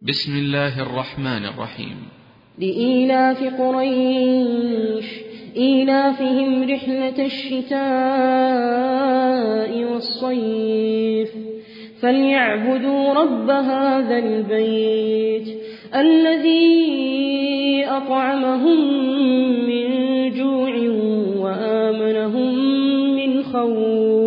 بسم الله الرحمن الرحيم. لإيلاف قريش إيلافهم رحلة الشتاء والصيف فليعبدوا رب هذا البيت الذي أطعمهم من جوع وآمنهم من خوف.